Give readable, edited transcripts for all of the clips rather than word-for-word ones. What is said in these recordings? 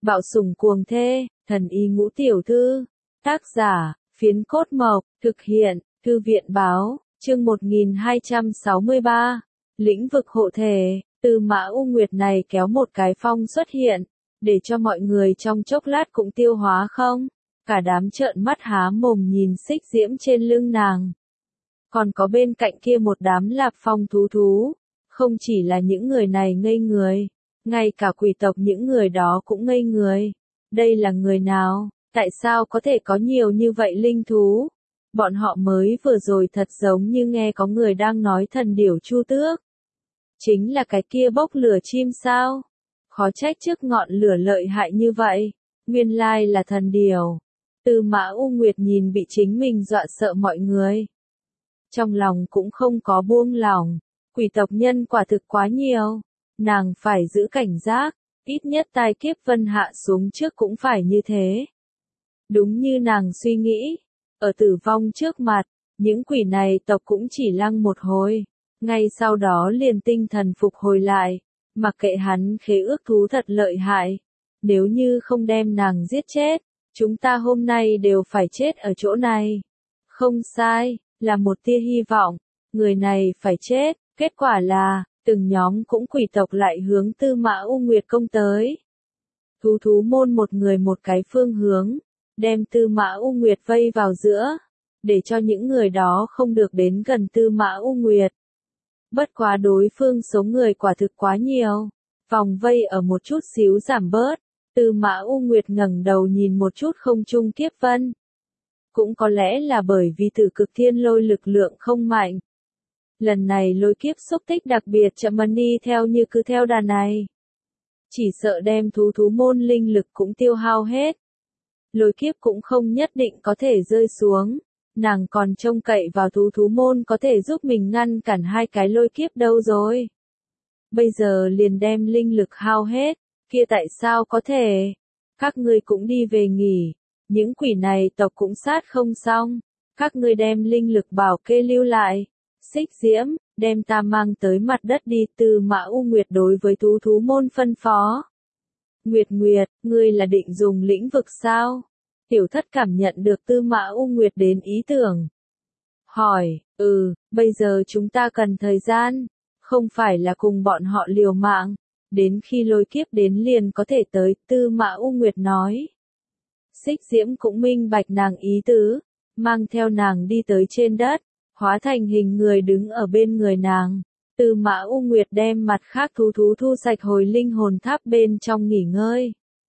Bạo sủng cuồng thê, thần y ngũ tiểu thư. Tác giả, Phiến Cốt Mộc, thực hiện, Thư viện báo, chương 1263. Lĩnh vực hộ thể, Tư Mã U Nguyệt này kéo một cái phong xuất hiện, để cho mọi người trong chốc lát cũng tiêu hóa không? Cả đám trợn mắt há mồm nhìn xích diễm trên lưng nàng. Còn có bên cạnh kia một đám lạp phong thú. Không chỉ là những người này ngây người, ngay cả quỷ tộc những người đó cũng ngây người. Đây là người nào? Tại sao có thể có nhiều như vậy linh thú? Bọn họ mới vừa rồi thật giống như nghe có người đang nói thần điểu chu tước. Chính là cái kia bốc lửa chim sao? Khó trách trước ngọn lửa lợi hại như vậy. Nguyên lai là thần điểu. Tư Mã U Nguyệt nhìn bị chính mình dọa sợ mọi người. Trong lòng cũng không có buông lỏng. Quỷ tộc nhân quả thực quá nhiều. Nàng phải giữ cảnh giác. Ít nhất tai kiếp vân hạ xuống trước cũng phải như thế. Đúng như nàng suy nghĩ. Ở tử vong trước mặt, những quỷ này tộc cũng chỉ lăng một hồi. Ngay sau đó liền tinh thần phục hồi lại. Mặc kệ hắn khế ước thú thật lợi hại. Nếu như không đem nàng giết chết, chúng ta hôm nay đều phải chết ở chỗ này. Không sai, là một tia hy vọng. Người này phải chết. Kết quả là, từng nhóm cũng quỷ tộc lại hướng Tư Mã U Nguyệt công tới. Thú môn một người một cái phương hướng, đem Tư Mã U Nguyệt vây vào giữa, để cho những người đó không được đến gần Tư Mã U Nguyệt. Bất quá đối phương số người quả thực quá nhiều, vòng vây ở một chút xíu giảm bớt. Tư Mã U Nguyệt ngẩng đầu nhìn một chút không trung kiếp vân. Cũng có lẽ là bởi vì Tử Cực Thiên Lôi lực lượng không mạnh. Lần này lôi kiếp xúc tích đặc biệt chậm đi theo như cứ theo đà này. Chỉ sợ đem thú môn linh lực cũng tiêu hao hết. Lôi kiếp cũng không nhất định có thể rơi xuống. Nàng còn trông cậy vào thú môn có thể giúp mình ngăn cản hai cái lôi kiếp đâu rồi. Bây giờ liền đem linh lực hao hết. Kia tại sao có thể? Các ngươi cũng đi về nghỉ. Những quỷ này tộc cũng sát không xong. Các ngươi đem linh lực bảo kê lưu lại. Xích diễm, đem ta mang tới mặt đất đi. Tư Mã U Nguyệt đối với thú môn phân phó. Nguyệt, ngươi là định dùng lĩnh vực sao? Tiểu thất cảm nhận được Tư Mã U Nguyệt đến ý tưởng. Hỏi, bây giờ chúng ta cần thời gian, không phải là cùng bọn họ liều mạng, đến khi lôi kiếp đến liền có thể tới. Tư Mã U Nguyệt nói. Xích diễm cũng minh bạch nàng ý tứ, mang theo nàng đi tới trên đất. Hóa thành hình người đứng ở bên người nàng. Tư Mã U Nguyệt đem mặt khác thú thu sạch hồi linh hồn tháp bên trong nghỉ ngơi.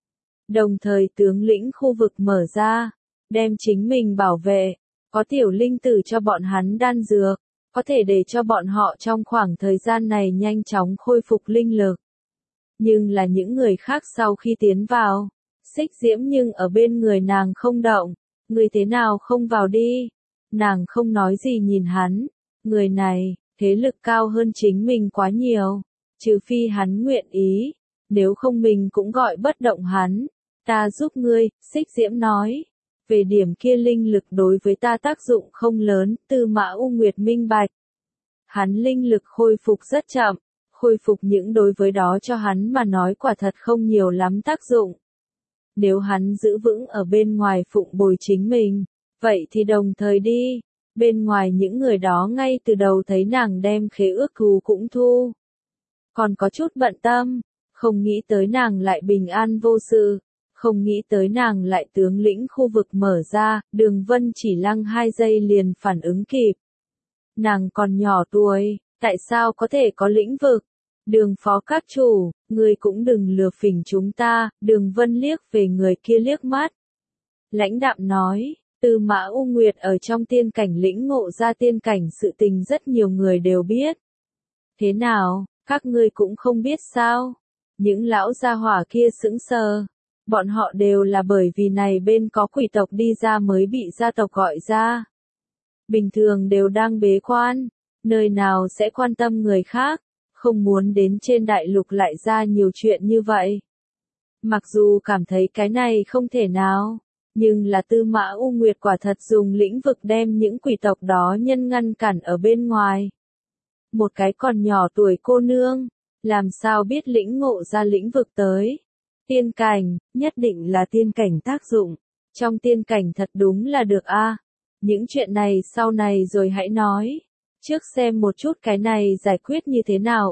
Đồng thời tướng lĩnh khu vực mở ra, đem chính mình bảo vệ, có tiểu linh tử cho bọn hắn đan dược, có thể để cho bọn họ trong khoảng thời gian này nhanh chóng khôi phục linh lực. Nhưng là những người khác sau khi tiến vào, xích diễm nhưng ở bên người nàng không động, người thế nào không vào đi. Nàng không nói gì nhìn hắn, người này, thế lực cao hơn chính mình quá nhiều, trừ phi hắn nguyện ý, nếu không mình cũng gọi bất động hắn. Ta giúp ngươi, xích diễm nói, về điểm kia linh lực đối với ta tác dụng không lớn. Tư Mã U Nguyệt minh bạch. Hắn linh lực khôi phục rất chậm, khôi phục những đối với đó cho hắn mà nói quả thật không nhiều lắm tác dụng. Nếu hắn giữ vững ở bên ngoài phụng bồi chính mình, vậy thì đồng thời đi. Bên ngoài những người đó ngay từ đầu thấy nàng đem khế ước thú cũng thu. Còn có chút bận tâm, không nghĩ tới nàng lại bình an vô sự, không nghĩ tới nàng lại tướng lĩnh khu vực mở ra. Đường Vân chỉ lăng 2 giây liền phản ứng kịp. Nàng còn nhỏ tuổi, tại sao có thể có lĩnh vực? Đường phó các chủ, ngươi cũng đừng lừa phỉnh chúng ta. Đường Vân liếc về người kia liếc mắt. Lãnh đạm nói. Tư Mã U Nguyệt ở trong tiên cảnh lĩnh ngộ ra tiên cảnh sự tình rất nhiều người đều biết. Thế nào, các ngươi cũng không biết sao? Những lão gia hỏa kia sững sờ. Bọn họ đều là bởi vì này bên có quỷ tộc đi ra mới bị gia tộc gọi ra. Bình thường đều đang bế quan, nơi nào sẽ quan tâm người khác, không muốn đến trên đại lục lại ra nhiều chuyện như vậy. Mặc dù cảm thấy cái này không thể nào. Nhưng là Tư Mã U Nguyệt quả thật dùng lĩnh vực đem những quỷ tộc đó nhân ngăn cản ở bên ngoài. Một cái còn nhỏ tuổi cô nương, làm sao biết lĩnh ngộ ra lĩnh vực tới. Tiên cảnh, nhất định là tiên cảnh tác dụng. Trong tiên cảnh thật đúng là được a. Những chuyện này sau này rồi hãy nói. Trước xem một chút cái này giải quyết như thế nào,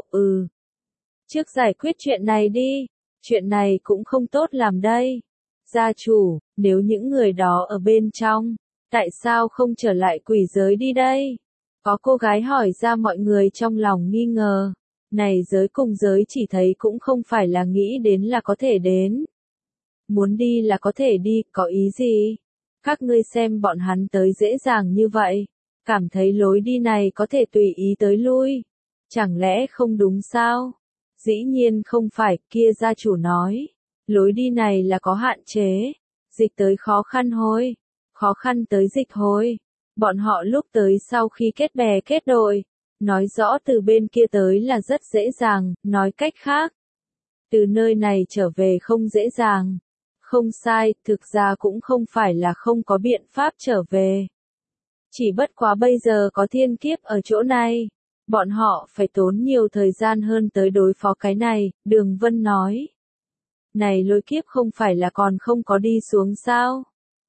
Trước giải quyết chuyện này đi. Chuyện này cũng không tốt làm đây. Gia chủ, nếu những người đó ở bên trong, tại sao không trở lại quỷ giới đi đây? Có cô gái hỏi ra, mọi người trong lòng nghi ngờ. Này giới cùng giới chỉ thấy cũng không phải là nghĩ đến là có thể đến. Muốn đi là có thể đi, có ý gì? Các ngươi xem bọn hắn tới dễ dàng như vậy. Cảm thấy lối đi này có thể tùy ý tới lui. Chẳng lẽ không đúng sao? Dĩ nhiên không phải, kia gia chủ nói. Lối đi này là có hạn chế. Dịch tới khó khăn hôi. Khó khăn tới dịch hôi. Bọn họ lúc tới sau khi kết bè kết đội. Nói rõ từ bên kia tới là rất dễ dàng, nói cách khác. Từ nơi này trở về không dễ dàng. Không sai, thực ra cũng không phải là không có biện pháp trở về. Chỉ bất quá bây giờ có thiên kiếp ở chỗ này. Bọn họ phải tốn nhiều thời gian hơn tới đối phó cái này, Đường Vân nói. Này lôi kiếp không phải là còn không có đi xuống sao?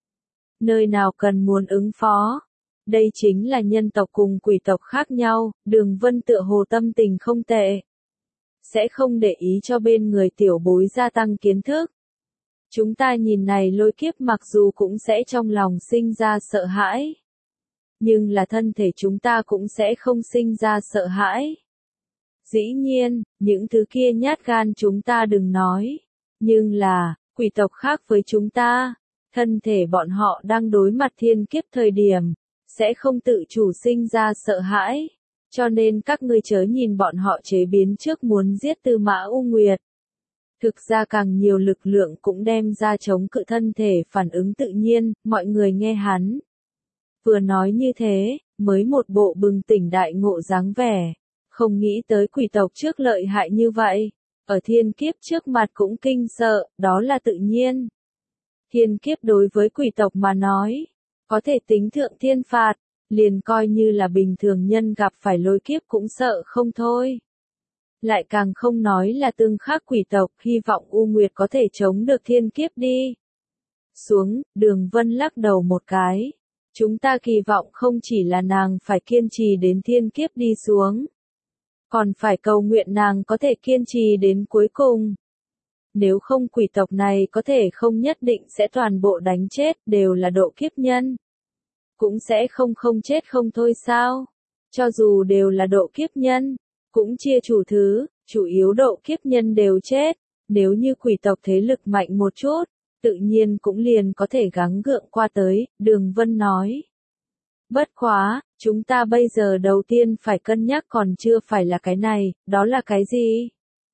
Nơi nào cần muốn ứng phó? Đây chính là nhân tộc cùng quỷ tộc khác nhau, Đường Vân tựa hồ tâm tình không tệ. Sẽ không để ý cho bên người tiểu bối gia tăng kiến thức. Chúng ta nhìn này lôi kiếp mặc dù cũng sẽ trong lòng sinh ra sợ hãi. Nhưng là thân thể chúng ta cũng sẽ không sinh ra sợ hãi. Dĩ nhiên, những thứ kia nhát gan chúng ta đừng nói. Nhưng là, quỷ tộc khác với chúng ta. Thân thể bọn họ đang đối mặt thiên kiếp thời điểm. Sẽ không tự chủ sinh ra sợ hãi. Cho nên các ngươi chớ nhìn bọn họ chế biến trước muốn giết Tư Mã U Nguyệt. Thực ra càng nhiều lực lượng cũng đem ra chống cự thân thể phản ứng tự nhiên, mọi người nghe hắn. Vừa nói như thế, mới một bộ bừng tỉnh đại ngộ dáng vẻ. Không nghĩ tới quỷ tộc trước lợi hại như vậy. Ở thiên kiếp trước mặt cũng kinh sợ, đó là tự nhiên. Thiên kiếp đối với quỷ tộc mà nói, có thể tính thượng thiên phạt, liền coi như là bình thường nhân gặp phải lôi kiếp cũng sợ không thôi. Lại càng không nói là tương khắc quỷ tộc, hy vọng U Nguyệt có thể chống được thiên kiếp đi. Xuống, Đường Vân lắc đầu một cái. Chúng ta kỳ vọng không chỉ là nàng phải kiên trì đến thiên kiếp đi xuống. Còn phải cầu nguyện nàng có thể kiên trì đến cuối cùng. Nếu không quỷ tộc này có thể không nhất định sẽ toàn bộ đánh chết, đều là độ kiếp nhân. Cũng sẽ không chết không thôi sao? Cho dù đều là độ kiếp nhân, cũng chia chủ thứ, chủ yếu độ kiếp nhân đều chết. Nếu như quỷ tộc thế lực mạnh một chút, tự nhiên cũng liền có thể gắng gượng qua tới, Đường Vân nói. Bất quá, chúng ta bây giờ đầu tiên phải cân nhắc còn chưa phải là cái này, đó là cái gì?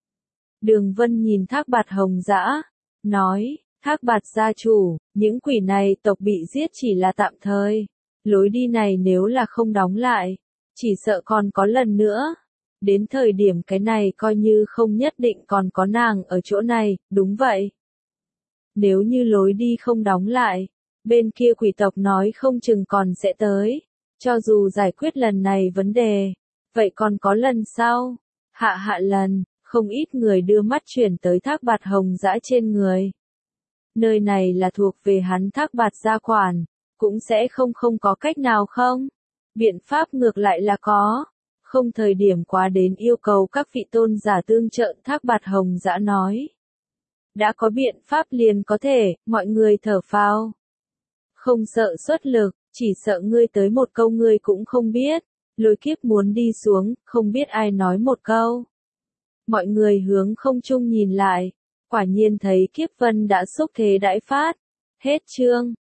Đường Vân nhìn Thác Bạt Hồng Dã, nói, Thác Bạt gia chủ, những quỷ này tộc bị giết chỉ là tạm thời. Lối đi này nếu là không đóng lại, chỉ sợ còn có lần nữa. Đến thời điểm cái này coi như không nhất định còn có nàng ở chỗ này, đúng vậy. Nếu như lối đi không đóng lại, bên kia quỷ tộc nói không chừng còn sẽ tới. Cho dù giải quyết lần này vấn đề, vậy còn có lần sau. Hạ lần, không ít người đưa mắt chuyển tới Thác Bạt Hồng Dã trên người. Nơi này là thuộc về hắn Thác Bạt gia quản, cũng sẽ không có cách nào không? Biện pháp ngược lại là có. Không thời điểm quá đến yêu cầu các vị tôn giả tương trợ, Thác Bạt Hồng Dã nói. Đã có biện pháp liền có thể, mọi người thở phào. Không sợ xuất lực, chỉ sợ ngươi tới một câu ngươi cũng không biết. Lôi kiếp muốn đi xuống, không biết ai nói một câu. Mọi người hướng không trung nhìn lại, quả nhiên thấy kiếp vân đã xúc thế đãi phát. Hết chương.